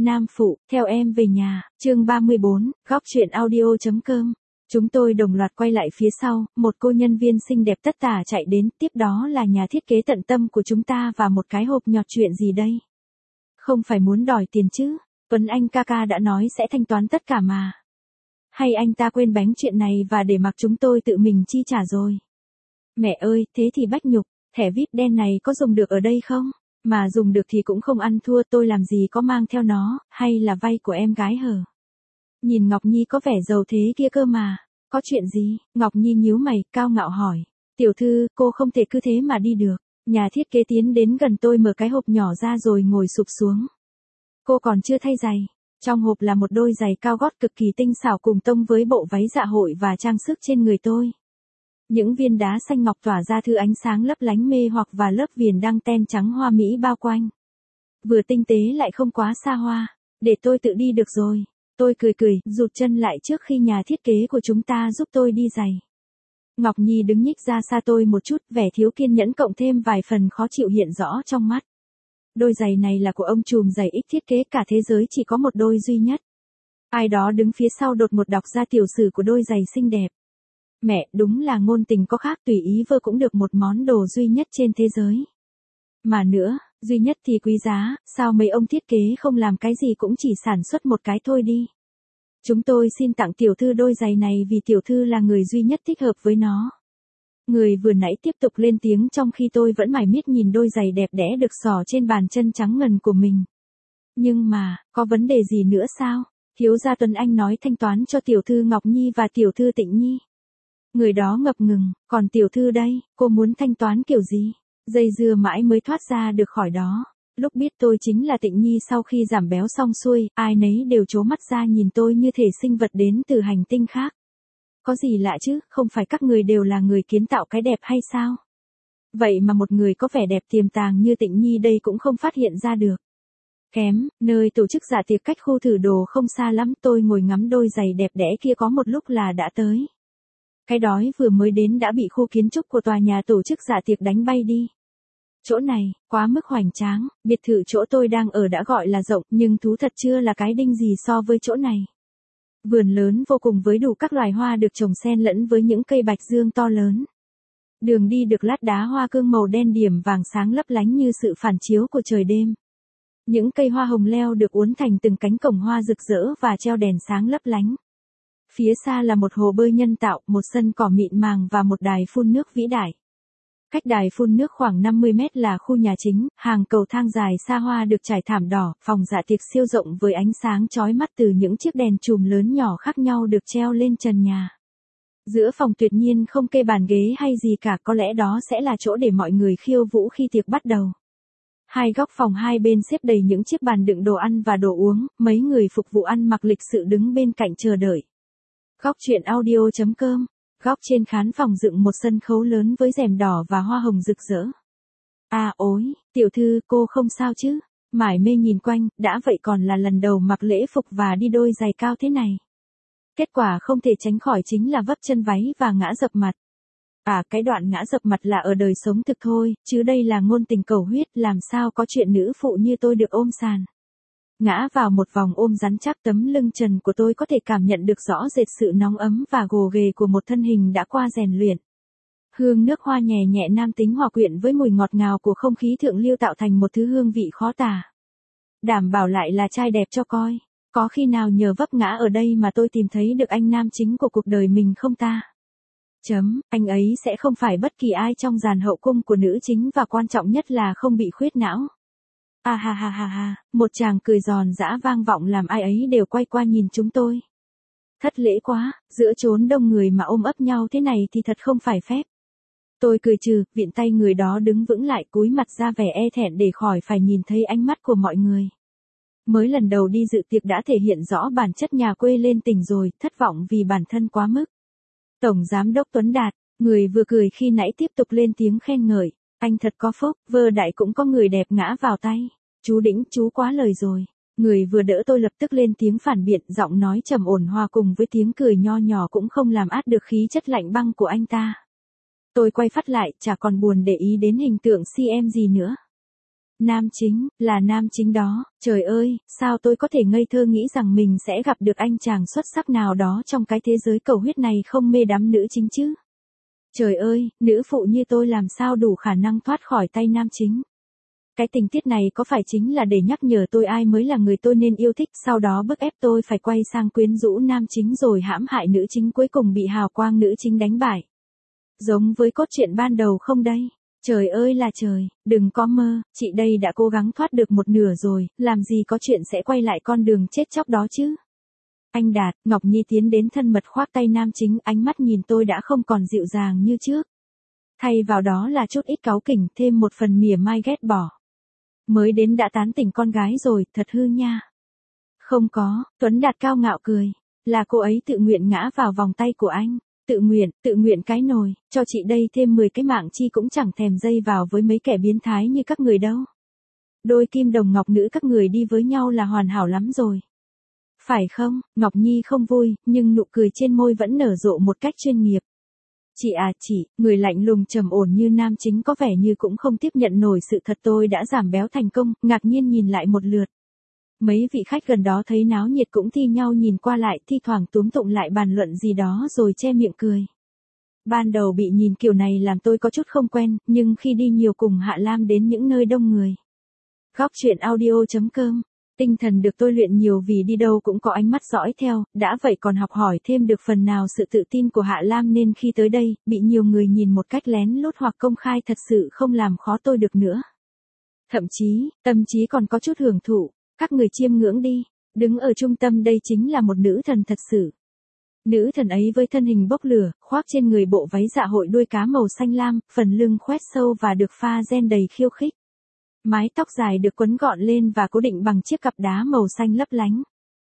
Nam phụ, theo em về nhà, chương 34, góc chuyện audio.com. Chúng tôi đồng loạt quay lại phía sau, một cô nhân viên xinh đẹp tất tả chạy đến, tiếp đó là nhà thiết kế tận tâm của chúng ta và một cái hộp nhọt. Chuyện gì đây? Không phải muốn đòi tiền chứ? Tuấn Anh ca ca đã nói sẽ thanh toán tất cả mà. Hay anh ta quên bánh chuyện này và để mặc chúng tôi tự mình chi trả rồi? Mẹ ơi, thế thì bách nhục, thẻ VIP đen này có dùng được ở đây không? Mà dùng được thì cũng không ăn thua, tôi làm gì có mang theo nó, hay là vay của em gái hở? Nhìn Ngọc Nhi có vẻ giàu thế kia cơ mà. Có chuyện gì? Ngọc Nhi nhíu mày, cao ngạo hỏi. Tiểu thư, cô không thể cứ thế mà đi được. Nhà thiết kế tiến đến gần tôi, mở cái hộp nhỏ ra rồi ngồi sụp xuống. Cô còn chưa thay giày. Trong hộp là một đôi giày cao gót cực kỳ tinh xảo cùng tông với bộ váy dạ hội và trang sức trên người tôi. Những viên đá xanh ngọc tỏa ra thứ ánh sáng lấp lánh mê hoặc và lớp viền đăng ten trắng hoa mỹ bao quanh. Vừa tinh tế lại không quá xa hoa. Để tôi tự đi được rồi. Tôi cười, rụt chân lại trước khi nhà thiết kế của chúng ta giúp tôi đi giày. Ngọc Nhi đứng nhích ra xa tôi một chút, vẻ thiếu kiên nhẫn cộng thêm vài phần khó chịu hiện rõ trong mắt. Đôi giày này là của ông trùm giày X thiết kế, cả thế giới chỉ có một đôi duy nhất. Ai đó đứng phía sau đột ngột đọc ra tiểu sử của đôi giày xinh đẹp. Mẹ, đúng là ngôn tình có khác, tùy ý vơ cũng được, một món đồ duy nhất trên thế giới. Mà nữa, duy nhất thì quý giá, sao mấy ông thiết kế không làm cái gì cũng chỉ sản xuất một cái thôi đi. Chúng tôi xin tặng tiểu thư đôi giày này vì tiểu thư là người duy nhất thích hợp với nó. Người vừa nãy tiếp tục lên tiếng trong khi tôi vẫn mải miết nhìn đôi giày đẹp đẽ được xỏ trên bàn chân trắng ngần của mình. Nhưng mà, có vấn đề gì nữa sao? Thiếu gia Tuấn Anh nói thanh toán cho tiểu thư Ngọc Nhi và tiểu thư Tịnh Nhi. Người đó ngập ngừng, còn tiểu thư đây, cô muốn thanh toán kiểu gì? Dây dưa mãi mới thoát ra được khỏi đó. Lúc biết tôi chính là Tịnh Nhi sau khi giảm béo xong xuôi, ai nấy đều trố mắt ra nhìn tôi như thể sinh vật đến từ hành tinh khác. Có gì lạ chứ, không phải các người đều là người kiến tạo cái đẹp hay sao? Vậy mà một người có vẻ đẹp tiềm tàng như Tịnh Nhi đây cũng không phát hiện ra được. Kém, nơi tổ chức dạ tiệc cách khu thử đồ không xa lắm, tôi ngồi ngắm đôi giày đẹp đẽ kia có một lúc là đã tới. Cái đói vừa mới đến đã bị khu kiến trúc của tòa nhà tổ chức dạ tiệc đánh bay đi. Chỗ này, quá mức hoành tráng, biệt thự chỗ tôi đang ở đã gọi là rộng nhưng thú thật chưa là cái đinh gì so với chỗ này. Vườn lớn vô cùng với đủ các loài hoa được trồng xen lẫn với những cây bạch dương to lớn. Đường đi được lát đá hoa cương màu đen điểm vàng sáng lấp lánh như sự phản chiếu của trời đêm. Những cây hoa hồng leo được uốn thành từng cánh cổng hoa rực rỡ và treo đèn sáng lấp lánh. Phía xa là một hồ bơi nhân tạo, một sân cỏ mịn màng và một đài phun nước vĩ đại. Cách đài phun nước khoảng 50 mét là khu nhà chính, hàng cầu thang dài xa hoa được trải thảm đỏ, phòng dạ tiệc siêu rộng với ánh sáng chói mắt từ những chiếc đèn chùm lớn nhỏ khác nhau được treo lên trần nhà. Giữa phòng tuyệt nhiên không kê bàn ghế hay gì cả, có lẽ đó sẽ là chỗ để mọi người khiêu vũ khi tiệc bắt đầu. Hai góc phòng hai bên xếp đầy những chiếc bàn đựng đồ ăn và đồ uống, mấy người phục vụ ăn mặc lịch sự đứng bên cạnh chờ đợi. Góc chuyện audio.com. Góc trên khán phòng dựng một sân khấu lớn với rèm đỏ và hoa hồng rực rỡ. À ối, tiểu thư, cô không sao chứ? Mải mê nhìn quanh, đã vậy còn là lần đầu mặc lễ phục và đi đôi giày cao thế này. Kết quả không thể tránh khỏi chính là vấp chân váy và ngã dập mặt. À, cái đoạn ngã dập mặt là ở đời sống thực thôi, chứ đây là ngôn tình cầu huyết, làm sao có chuyện nữ phụ như tôi được ôm sàn. Ngã vào một vòng ôm rắn chắc, tấm lưng trần của tôi có thể cảm nhận được rõ rệt sự nóng ấm và gồ ghề của một thân hình đã qua rèn luyện. Hương nước hoa nhẹ nhẹ nam tính hòa quyện với mùi ngọt ngào của không khí thượng lưu tạo thành một thứ hương vị khó tả. Đảm bảo lại là trai đẹp cho coi. Có khi nào nhờ vấp ngã ở đây mà tôi tìm thấy được anh nam chính của cuộc đời mình không ta? Anh ấy sẽ không phải bất kỳ ai trong dàn hậu cung của nữ chính và quan trọng nhất là không bị khuyết não. À ha, một tràng cười giòn giã vang vọng làm ai ấy đều quay qua nhìn chúng tôi. Thất lễ quá, giữa chốn đông người mà ôm ấp nhau thế này thì thật không phải phép. Tôi cười trừ, viện tay người đó đứng vững lại, cúi mặt ra vẻ e thẹn để khỏi phải nhìn thấy ánh mắt của mọi người. Mới lần đầu đi dự tiệc đã thể hiện rõ bản chất nhà quê lên tình rồi, thất vọng vì bản thân quá mức. Tổng Giám đốc Tuấn Đạt, người vừa cười khi nãy tiếp tục lên tiếng khen ngợi. Anh thật có phúc, vơ đại cũng có người đẹp ngã vào tay. Chú Đĩnh, chú quá lời rồi. Người vừa đỡ tôi lập tức lên tiếng phản biện, giọng nói trầm ổn hòa cùng với tiếng cười nho nhỏ cũng không làm át được khí chất lạnh băng của anh ta. Tôi quay phát lại, chả còn buồn để ý đến hình tượng CM gì nữa. Nam chính, là nam chính đó, trời ơi, sao tôi có thể ngây thơ nghĩ rằng mình sẽ gặp được anh chàng xuất sắc nào đó trong cái thế giới cầu huyết này không mê đắm nữ chính chứ? Trời ơi, nữ phụ như tôi làm sao đủ khả năng thoát khỏi tay nam chính? Cái tình tiết này có phải chính là để nhắc nhở tôi ai mới là người tôi nên yêu thích, sau đó bức ép tôi phải quay sang quyến rũ nam chính rồi hãm hại nữ chính cuối cùng bị hào quang nữ chính đánh bại? Giống với cốt truyện ban đầu không đây? Trời ơi là trời, đừng có mơ, chị đây đã cố gắng thoát được một nửa rồi, làm gì có chuyện sẽ quay lại con đường chết chóc đó chứ? Anh Đạt, Ngọc Nhi tiến đến thân mật khoác tay nam chính, ánh mắt nhìn tôi đã không còn dịu dàng như trước. Thay vào đó là chút ít cáu kỉnh, thêm một phần mỉa mai ghét bỏ. Mới đến đã tán tỉnh con gái rồi, thật hư nha. Không có, Tuấn Đạt cao ngạo cười. Là cô ấy tự nguyện ngã vào vòng tay của anh. Tự nguyện cái nồi, cho chị đây thêm 10 cái mạng chi cũng chẳng thèm dây vào với mấy kẻ biến thái như các người đâu. Đôi kim đồng ngọc nữ các người đi với nhau là hoàn hảo lắm rồi. Phải không? Ngọc Nhi không vui, nhưng nụ cười trên môi vẫn nở rộ một cách chuyên nghiệp. Chị, người lạnh lùng trầm ổn như nam chính có vẻ như cũng không tiếp nhận nổi sự thật tôi đã giảm béo thành công, ngạc nhiên nhìn lại một lượt. Mấy vị khách gần đó thấy náo nhiệt cũng thi nhau nhìn qua lại, thi thoảng túm tụng lại bàn luận gì đó rồi che miệng cười. Ban đầu bị nhìn kiểu này làm tôi có chút không quen, nhưng khi đi nhiều cùng Hạ Lam đến những nơi đông người. Góc truyện audio.com. Tinh thần được tôi luyện nhiều vì đi đâu cũng có ánh mắt dõi theo, đã vậy còn học hỏi thêm được phần nào sự tự tin của Hạ Lam nên khi tới đây, bị nhiều người nhìn một cách lén lút hoặc công khai thật sự không làm khó tôi được nữa. Thậm chí, tâm trí còn có chút hưởng thụ, các người chiêm ngưỡng đi, đứng ở trung tâm đây chính là một nữ thần thật sự. Nữ thần ấy với thân hình bốc lửa, khoác trên người bộ váy dạ hội đuôi cá màu xanh lam, phần lưng khoét sâu và được pha ren đầy khiêu khích. Mái tóc dài được quấn gọn lên và cố định bằng chiếc cặp đá màu xanh lấp lánh.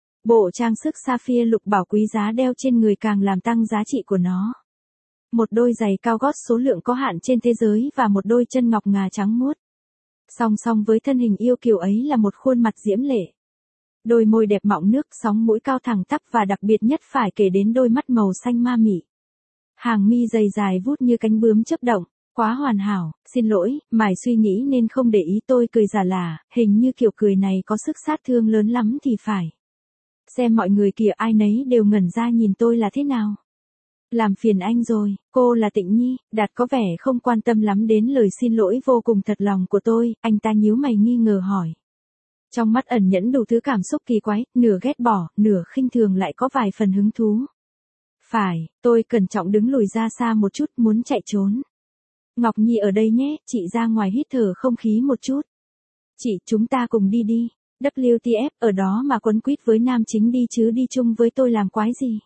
Bộ trang sức sapphire lục bảo quý giá đeo trên người càng làm tăng giá trị của nó. Một đôi giày cao gót số lượng có hạn trên thế giới và một đôi chân ngọc ngà trắng muốt. Song song với thân hình yêu kiều ấy là một khuôn mặt diễm lệ. Đôi môi đẹp mọng nước, sóng mũi cao thẳng tắp và đặc biệt nhất phải kể đến đôi mắt màu xanh ma mị. Hàng mi dày dài vút như cánh bướm chớp động. Quá hoàn hảo, xin lỗi, mải suy nghĩ nên không để ý tôi cười giả lả, hình như kiểu cười này có sức sát thương lớn lắm thì phải. Xem mọi người kìa ai nấy đều ngẩn ra nhìn tôi là thế nào. Làm phiền anh rồi, cô là Tịnh Nhi, Đạt có vẻ không quan tâm lắm đến lời xin lỗi vô cùng thật lòng của tôi, anh ta nhíu mày nghi ngờ hỏi. Trong mắt ẩn nhẫn đủ thứ cảm xúc kỳ quái, nửa ghét bỏ, nửa khinh thường lại có vài phần hứng thú. Phải, tôi cẩn trọng đứng lùi ra xa một chút muốn chạy trốn. Ngọc Nhi ở đây nhé, chị ra ngoài hít thở không khí một chút. Chị, chúng ta cùng đi đi. WTF, ở đó mà quấn quýt với nam chính đi chứ đi chung với tôi làm quái gì?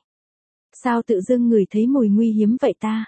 Sao tự dưng ngửi thấy mùi nguy hiếm vậy ta?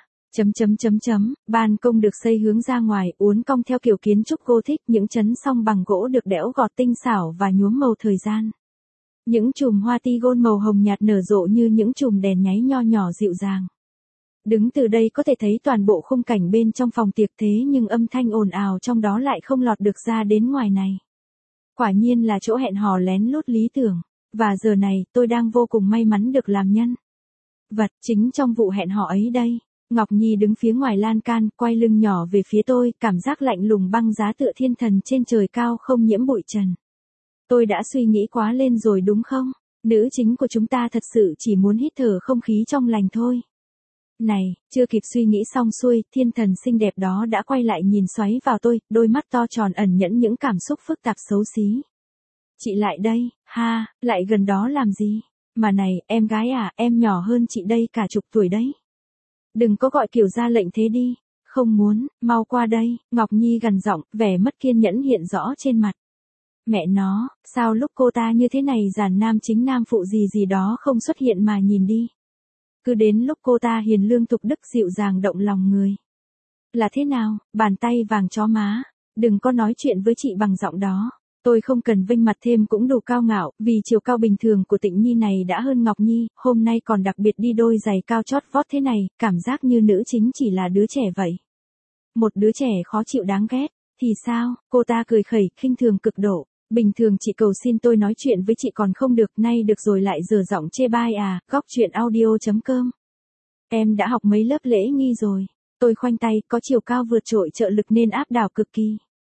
Ban công được xây hướng ra ngoài, uốn cong theo kiểu kiến trúc Gothic, những chấn song bằng gỗ được đẽo gọt tinh xảo và nhuốm màu thời gian. Những chùm hoa tigon màu hồng nhạt nở rộ như những chùm đèn nháy nho nhỏ dịu dàng. Đứng từ đây có thể thấy toàn bộ khung cảnh bên trong phòng tiệc thế nhưng âm thanh ồn ào trong đó lại không lọt được ra đến ngoài này. Quả nhiên là chỗ hẹn hò lén lút lý tưởng. Và giờ này tôi đang vô cùng may mắn được làm nhân vật chính trong vụ hẹn hò ấy đây. Ngọc Nhi đứng phía ngoài lan can, quay lưng nhỏ về phía tôi, cảm giác lạnh lùng băng giá tựa thiên thần trên trời cao không nhiễm bụi trần. Tôi đã suy nghĩ quá lên rồi đúng không? Nữ chính của chúng ta thật sự chỉ muốn hít thở không khí trong lành thôi. Này, chưa kịp suy nghĩ xong xuôi, thiên thần xinh đẹp đó đã quay lại nhìn xoáy vào tôi, đôi mắt to tròn ẩn nhẫn những cảm xúc phức tạp xấu xí. Chị lại đây, ha, lại gần đó làm gì? Mà này, em gái à, em nhỏ hơn chị đây cả chục tuổi đấy. Đừng có gọi kiểu ra lệnh thế đi. Không muốn, mau qua đây, Ngọc Nhi gằn giọng, vẻ mất kiên nhẫn hiện rõ trên mặt. Mẹ nó, sao lúc cô ta như thế này dàn nam chính nam phụ gì gì đó không xuất hiện mà nhìn đi. Cứ đến lúc cô ta hiền lương tục đức dịu dàng động lòng người. Là thế nào, bàn tay vàng chó má, đừng có nói chuyện với chị bằng giọng đó. Tôi không cần vênh mặt thêm cũng đủ cao ngạo, vì chiều cao bình thường của Tịnh Nhi này đã hơn Ngọc Nhi, hôm nay còn đặc biệt đi đôi giày cao chót vót thế này, cảm giác như nữ chính chỉ là đứa trẻ vậy. Một đứa trẻ khó chịu đáng ghét, thì sao, cô ta cười khẩy, khinh thường cực độ. Bình thường chị cầu xin tôi nói chuyện với chị còn không được, nay được rồi lại dở giọng chê bai à, góc truyện audio.com. Em đã học mấy lớp lễ nghi rồi. Tôi khoanh tay, có chiều cao vượt trội trợ lực nên áp đảo cực kỳ.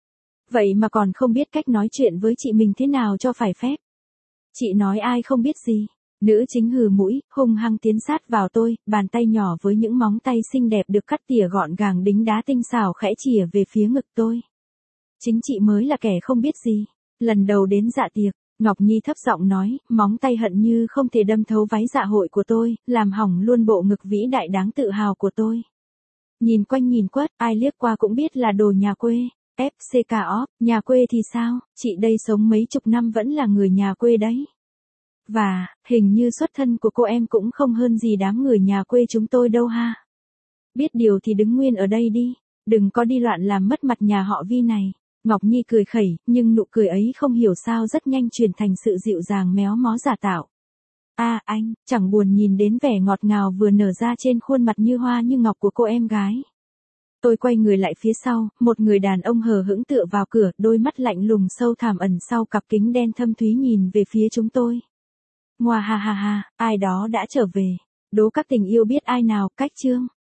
Vậy mà còn không biết cách nói chuyện với chị mình thế nào cho phải phép. Chị nói ai không biết gì. Nữ chính hừ mũi, hung hăng tiến sát vào tôi, bàn tay nhỏ với những móng tay xinh đẹp được cắt tỉa gọn gàng đính đá tinh xảo khẽ chìa về phía ngực tôi. Chính chị mới là kẻ không biết gì. Lần đầu đến dạ tiệc, Ngọc Nhi thấp giọng nói, móng tay hận như không thể đâm thấu váy dạ hội của tôi, làm hỏng luôn bộ ngực vĩ đại đáng tự hào của tôi. Nhìn quanh nhìn quất, ai liếc qua cũng biết là đồ nhà quê. FCK off, nhà quê thì sao, chị đây sống mấy chục năm vẫn là người nhà quê đấy. Và, hình như xuất thân của cô em cũng không hơn gì đám người nhà quê chúng tôi đâu ha. Biết điều thì đứng nguyên ở đây đi, đừng có đi loạn làm mất mặt nhà họ Vi này. Ngọc Nhi cười khẩy, nhưng nụ cười ấy không hiểu sao rất nhanh chuyển thành sự dịu dàng méo mó giả tạo. Anh, chẳng buồn nhìn đến vẻ ngọt ngào vừa nở ra trên khuôn mặt như hoa như ngọc của cô em gái. Tôi quay người lại phía sau, một người đàn ông hờ hững tựa vào cửa, đôi mắt lạnh lùng sâu thẳm ẩn sau cặp kính đen thâm thúy nhìn về phía chúng tôi. Ngoà ha ha ha, ai đó đã trở về. Đố các tình yêu biết ai nào, cách chương.